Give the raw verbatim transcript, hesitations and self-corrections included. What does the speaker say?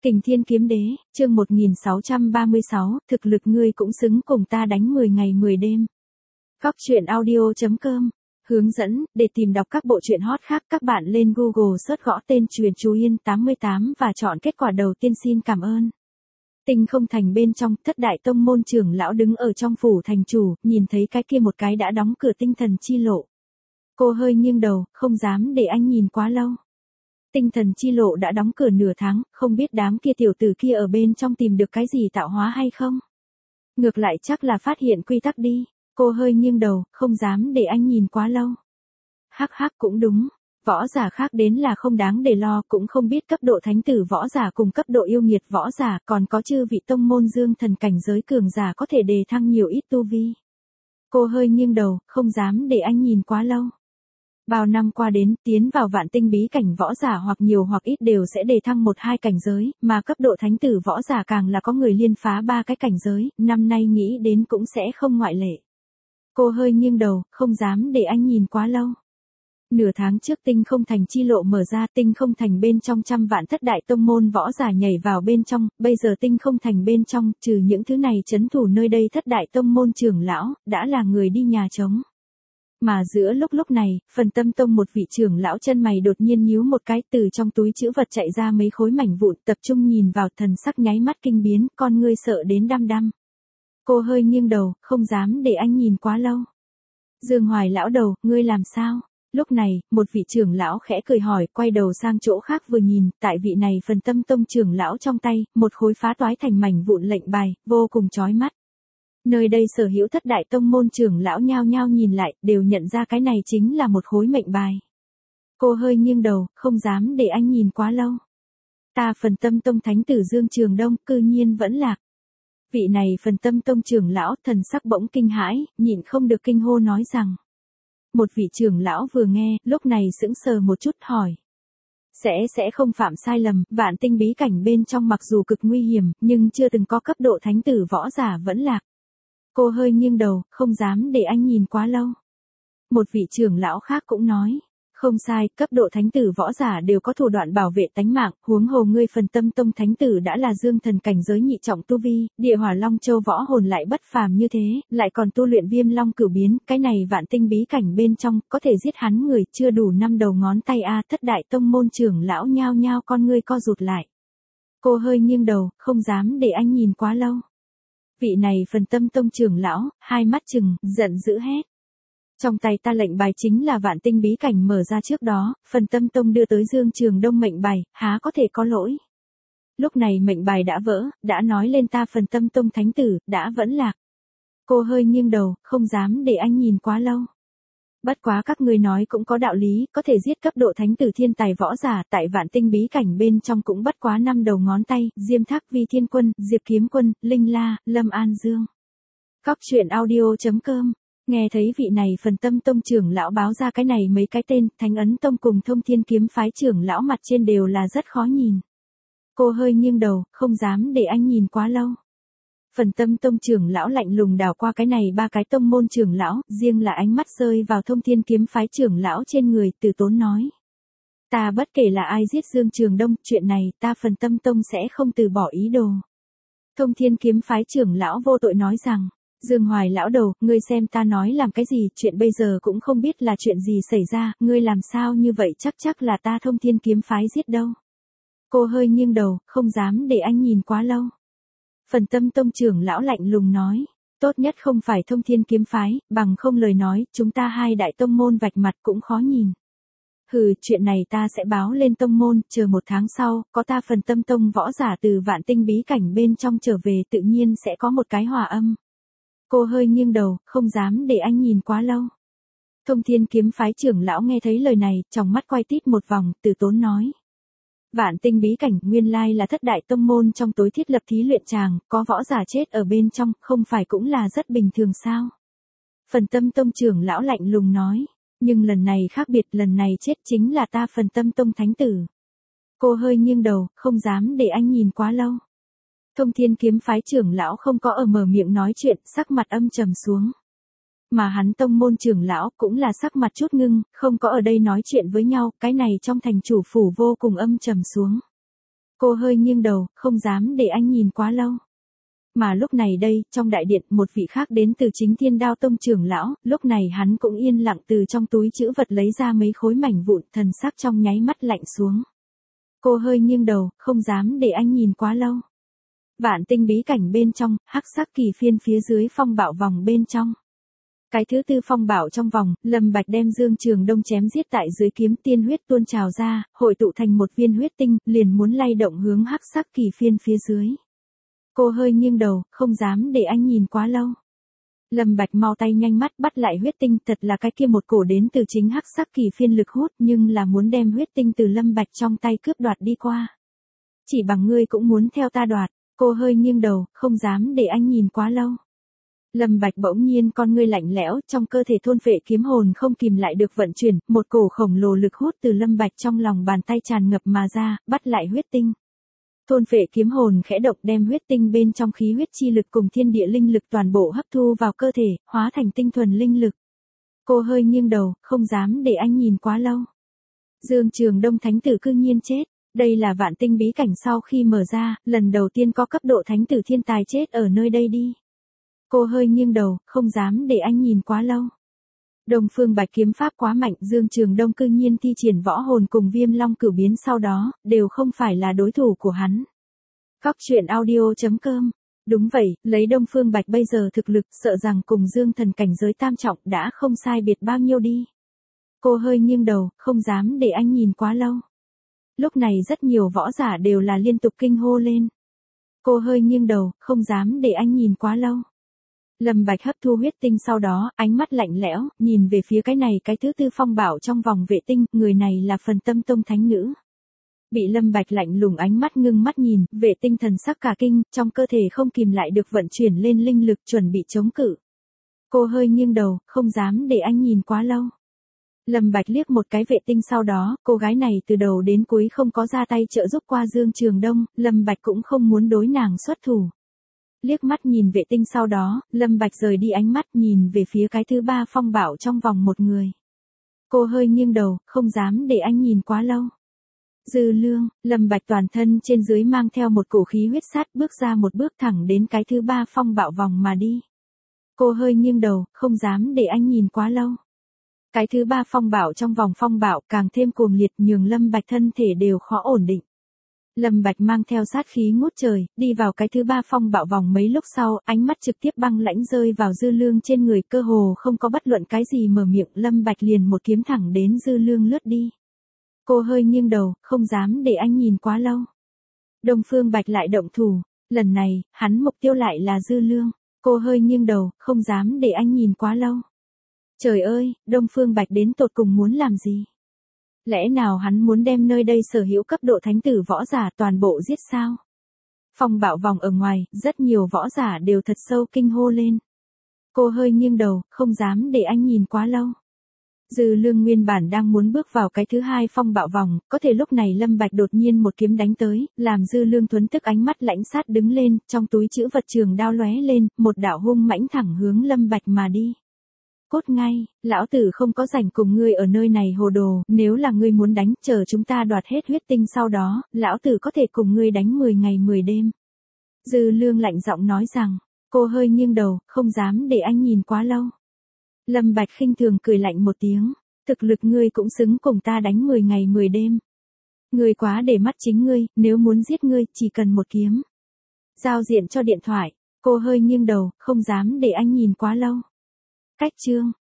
Kình Thiên Kiếm Đế, chương một nghìn sáu trăm ba mươi sáu, thực lực ngươi cũng xứng cùng ta đánh mười ngày mười đêm. Góc truyện audio.com, hướng dẫn, để tìm đọc các bộ truyện hot khác các bạn lên Google search gõ tên Truyền Chú Yên tám mươi tám và chọn kết quả đầu tiên. Xin cảm ơn. Tinh Không Thành bên trong, thất đại tông môn trưởng lão đứng ở trong phủ thành chủ, nhìn thấy cái kia một cái đã đóng cửa tinh thần chi lộ. Cô hơi nghiêng đầu, không dám để anh nhìn quá lâu. Tinh thần chi lộ đã đóng cửa nửa tháng, không biết đám kia tiểu tử kia ở bên trong tìm được cái gì tạo hóa hay không? Ngược lại chắc là phát hiện quy tắc đi. Cô hơi nghiêng đầu, không dám để anh nhìn quá lâu. Hắc hắc cũng đúng, võ giả khác đến là không đáng để lo, cũng không biết cấp độ thánh tử võ giả cùng cấp độ yêu nghiệt võ giả, còn có chư vị tông môn dương thần cảnh giới cường giả có thể đề thăng nhiều ít tu vi. Cô hơi nghiêng đầu, không dám để anh nhìn quá lâu. Bao năm qua đến, tiến vào vạn tinh bí cảnh võ giả hoặc nhiều hoặc ít đều sẽ đề thăng một hai cảnh giới, mà cấp độ thánh tử võ giả càng là có người liên phá ba cái cảnh giới, năm nay nghĩ đến cũng sẽ không ngoại lệ. Cô hơi nghiêng đầu, không dám để anh nhìn quá lâu. Nửa tháng trước Tinh Không Thành chi lộ mở ra, Tinh Không Thành bên trong trăm vạn thất đại tông môn võ giả nhảy vào bên trong, bây giờ Tinh Không Thành bên trong, trừ những thứ này trấn thủ nơi đây thất đại tông môn trưởng lão, đã là người đi nhà trống. Mà giữa lúc lúc này, Phần Tâm Tông một vị trưởng lão chân mày đột nhiên nhíu một cái, từ trong túi trữ vật chạy ra mấy khối mảnh vụn, tập trung nhìn vào, thần sắc nháy mắt kinh biến, con ngươi sợ đến đăm đăm. Cô hơi nghiêng đầu, không dám để anh nhìn quá lâu. Dương Hoài lão đầu, ngươi làm sao? Lúc này, một vị trưởng lão khẽ cười hỏi, quay đầu sang chỗ khác vừa nhìn, tại vị này Phần Tâm Tông trưởng lão trong tay, một khối phá toái thành mảnh vụn lệnh bài, vô cùng chói mắt. Nơi đây sở hữu thất đại tông môn trưởng lão nhao nhao nhìn lại, đều nhận ra cái này chính là một khối mệnh bài. Cô hơi nghiêng đầu, không dám để anh nhìn quá lâu. Ta Phần Tâm Tông thánh tử Dương Trường Đông, cư nhiên vẫn lạc. Vị này Phần Tâm Tông trưởng lão, thần sắc bỗng kinh hãi, nhịn không được kinh hô nói rằng. Một vị trưởng lão vừa nghe, lúc này sững sờ một chút hỏi. Sẽ sẽ không phạm sai lầm, vạn tinh bí cảnh bên trong mặc dù cực nguy hiểm, nhưng chưa từng có cấp độ thánh tử võ giả vẫn lạc. Cô hơi nghiêng đầu, không dám để anh nhìn quá lâu. Một vị trưởng lão khác cũng nói. Không sai, cấp độ thánh tử võ giả đều có thủ đoạn bảo vệ tánh mạng, huống hồ ngươi Phần Tâm Tông thánh tử đã là dương thần cảnh giới nhị trọng tu vi, địa hỏa long châu võ hồn lại bất phàm như thế, lại còn tu luyện viêm long cửu biến, cái này vạn tinh bí cảnh bên trong, có thể giết hắn người chưa đủ năm đầu ngón tay a. Thất đại tông môn trưởng lão nhao nhao con ngươi co rụt lại. Cô hơi nghiêng đầu, không dám để anh nhìn quá lâu. Vị này Phần Tâm Tông trưởng lão, hai mắt trừng, giận dữ hét. Trong tay ta lệnh bài chính là vạn tinh bí cảnh mở ra trước đó, Phần Tâm Tông đưa tới Dương Trường Đông mệnh bài, há có thể có lỗi. Lúc này mệnh bài đã vỡ, đã nói lên ta Phần Tâm Tông thánh tử, đã vẫn lạc. Cô hơi nghiêng đầu, không dám để anh nhìn quá lâu. Bất quá các người nói cũng có đạo lý, có thể giết cấp độ thánh tử thiên tài võ giả, tại vạn tinh bí cảnh bên trong cũng bất quá năm đầu ngón tay, Diêm Thác Vi Thiên Quân, Diệp Kiếm Quân, Linh La, Lâm An Dương. Góc truyện audio.com. Nghe thấy vị này Phần Tâm Tông trưởng lão báo ra cái này mấy cái tên, Thánh Ấn Tông cùng Thông Thiên Kiếm phái trưởng lão mặt trên đều là rất khó nhìn. Cô hơi nghiêng đầu, không dám để anh nhìn quá lâu. Phần Tâm Tông trưởng lão lạnh lùng đảo qua cái này ba cái tông môn trưởng lão, riêng là ánh mắt rơi vào Thông Thiên Kiếm phái trưởng lão trên người, Từ Tốn nói. Ta bất kể là ai giết Dương Trường Đông, chuyện này ta Phần Tâm Tông sẽ không từ bỏ ý đồ. Thông Thiên Kiếm phái trưởng lão vô tội nói rằng. Dương Hoài lão đầu, ngươi xem ta nói làm cái gì, chuyện bây giờ cũng không biết là chuyện gì xảy ra, ngươi làm sao như vậy chắc chắc là ta Thông Thiên Kiếm phái giết đâu. Cô hơi nghiêng đầu, không dám để anh nhìn quá lâu. Phần Tâm Tông trưởng lão lạnh lùng nói, tốt nhất không phải Thông Thiên Kiếm phái, bằng không lời nói, chúng ta hai đại tông môn vạch mặt cũng khó nhìn. Hừ, chuyện này ta sẽ báo lên tông môn, chờ một tháng sau, có ta Phần Tâm Tông võ giả từ vạn tinh bí cảnh bên trong trở về tự nhiên sẽ có một cái hòa âm. Cô hơi nghiêng đầu, không dám để anh nhìn quá lâu. Thông Thiên Kiếm phái trưởng lão nghe thấy lời này, trong mắt quay tít một vòng, Từ Tốn nói. Vạn tinh bí cảnh, nguyên lai là thất đại tông môn trong tối thiết lập thí luyện tràng, có võ giả chết ở bên trong, không phải cũng là rất bình thường sao? Phần Tâm Tông trưởng lão lạnh lùng nói, nhưng lần này khác biệt, lần này chết chính là ta Phần Tâm Tông thánh tử. Cô hơi nghiêng đầu, không dám để anh nhìn quá lâu. Thông Thiên Kiếm phái trưởng lão không có ở mở miệng nói chuyện, sắc mặt âm trầm xuống. Mà hắn tông môn trưởng lão cũng là sắc mặt chút ngưng, không có ở đây nói chuyện với nhau, cái này trong thành chủ phủ vô cùng âm trầm xuống. Cô hơi nghiêng đầu, không dám để anh nhìn quá lâu. Mà lúc này đây, trong đại điện, một vị khác đến từ Chính Thiên Đao Tông trưởng lão, lúc này hắn cũng yên lặng từ trong túi trữ vật lấy ra mấy khối mảnh vụn, thần sắc trong nháy mắt lạnh xuống. Cô hơi nghiêng đầu, không dám để anh nhìn quá lâu. Vạn tinh bí cảnh bên trong, hắc sắc kỳ phiên phía dưới phong bạo vòng bên trong. Cái thứ tư phong bạo trong vòng, Lâm Bạch đem Dương Trường Đông chém giết tại dưới kiếm, tiên huyết tuôn trào ra, hội tụ thành một viên huyết tinh, liền muốn lay động hướng hắc sắc kỳ phiên phía dưới. Cô hơi nghiêng đầu, không dám để anh nhìn quá lâu. Lâm Bạch mau tay nhanh mắt bắt lại huyết tinh, thật là cái kia một cổ đến từ chính hắc sắc kỳ phiên lực hút, nhưng là muốn đem huyết tinh từ Lâm Bạch trong tay cướp đoạt đi qua. Chỉ bằng ngươi cũng muốn theo ta đoạt. Cô hơi nghiêng đầu, không dám để anh nhìn quá lâu. Lâm Bạch bỗng nhiên con ngươi lạnh lẽo, trong cơ thể thôn phệ kiếm hồn không kìm lại được vận chuyển, một cổ khổng lồ lực hút từ Lâm Bạch trong lòng bàn tay tràn ngập mà ra, bắt lại huyết tinh. Thôn phệ kiếm hồn khẽ động đem huyết tinh bên trong khí huyết chi lực cùng thiên địa linh lực toàn bộ hấp thu vào cơ thể, hóa thành tinh thuần linh lực. Cô hơi nghiêng đầu, không dám để anh nhìn quá lâu. Dương Trường Đông thánh tử cư nhiên chết. Đây là vạn tinh bí cảnh sau khi mở ra, lần đầu tiên có cấp độ thánh tử thiên tài chết ở nơi đây đi. Cô hơi nghiêng đầu, không dám để anh nhìn quá lâu. Đông Phương Bạch kiếm pháp quá mạnh, Dương Trường Đông cư nhiên thi triển võ hồn cùng Viêm Long cửu biến sau đó, đều không phải là đối thủ của hắn. Góc truyện audio chấm com. Đúng vậy, lấy Đông Phương Bạch bây giờ thực lực, sợ rằng cùng Dương Thần cảnh giới tam trọng đã không sai biệt bao nhiêu đi. Cô hơi nghiêng đầu, không dám để anh nhìn quá lâu. Lúc này rất nhiều võ giả đều là liên tục kinh hô lên. Cô hơi nghiêng đầu, không dám để anh nhìn quá lâu. Lâm Bạch hấp thu huyết tinh sau đó, ánh mắt lạnh lẽo, nhìn về phía cái này cái thứ tư phong bảo trong vòng vệ tinh, người này là Phần Tâm Tông thánh nữ. Bị Lâm Bạch lạnh lùng ánh mắt ngưng mắt nhìn, vệ tinh thần sắc cả kinh, trong cơ thể không kìm lại được vận chuyển lên linh lực chuẩn bị chống cự. Cô hơi nghiêng đầu, không dám để anh nhìn quá lâu. Lâm Bạch liếc một cái vệ tinh sau đó, cô gái này từ đầu đến cuối không có ra tay trợ giúp qua Dương Trường Đông, Lâm Bạch cũng không muốn đối nàng xuất thủ. Liếc mắt nhìn vệ tinh sau đó, Lâm Bạch rời đi ánh mắt nhìn về phía cái thứ ba phong bảo trong vòng một người. Cô hơi nghiêng đầu, không dám để anh nhìn quá lâu. Dư Lương, Lâm Bạch toàn thân trên dưới mang theo một cổ khí huyết sát bước ra một bước thẳng đến cái thứ ba phong bạo vòng mà đi. Cô hơi nghiêng đầu, không dám để anh nhìn quá lâu. Cái thứ ba phong bạo trong vòng phong bạo càng thêm cuồng liệt nhường Lâm Bạch thân thể đều khó ổn định. Lâm Bạch mang theo sát khí ngút trời, đi vào cái thứ ba phong bạo vòng mấy lúc sau, ánh mắt trực tiếp băng lãnh rơi vào Dư Lương trên người, cơ hồ không có bất luận cái gì mở miệng, Lâm Bạch liền một kiếm thẳng đến Dư Lương lướt đi. Cô hơi nghiêng đầu, không dám để anh nhìn quá lâu. Đông Phương Bạch lại động thủ, lần này, hắn mục tiêu lại là Dư Lương. Cô hơi nghiêng đầu, không dám để anh nhìn quá lâu. Trời ơi, Đông Phương Bạch đến tột cùng muốn làm gì? Lẽ nào hắn muốn đem nơi đây sở hữu cấp độ thánh tử võ giả toàn bộ giết sao? Phong bạo vòng ở ngoài, rất nhiều võ giả đều thật sâu kinh hô lên. Cô hơi nghiêng đầu, không dám để anh nhìn quá lâu. Dư Lương nguyên bản đang muốn bước vào cái thứ hai phong bạo vòng, có thể lúc này Lâm Bạch đột nhiên một kiếm đánh tới, làm Dư Lương thuấn tức ánh mắt lãnh sát đứng lên, trong túi trữ vật trường đao lóe lên, một đạo hung mãnh thẳng hướng Lâm Bạch mà đi. Cốt ngay, lão tử không có rảnh cùng ngươi ở nơi này hồ đồ, nếu là ngươi muốn đánh, chờ chúng ta đoạt hết huyết tinh sau đó, lão tử có thể cùng ngươi đánh mười ngày mười đêm. Dư Lương lạnh giọng nói rằng, cô hơi nghiêng đầu, không dám để anh nhìn quá lâu. Lâm Bạch khinh thường cười lạnh một tiếng, thực lực ngươi cũng xứng cùng ta đánh mười ngày mười đêm. Ngươi quá để mắt chính ngươi, nếu muốn giết ngươi, chỉ cần một kiếm. Giao diện cho điện thoại, cô hơi nghiêng đầu, không dám để anh nhìn quá lâu. Cách chương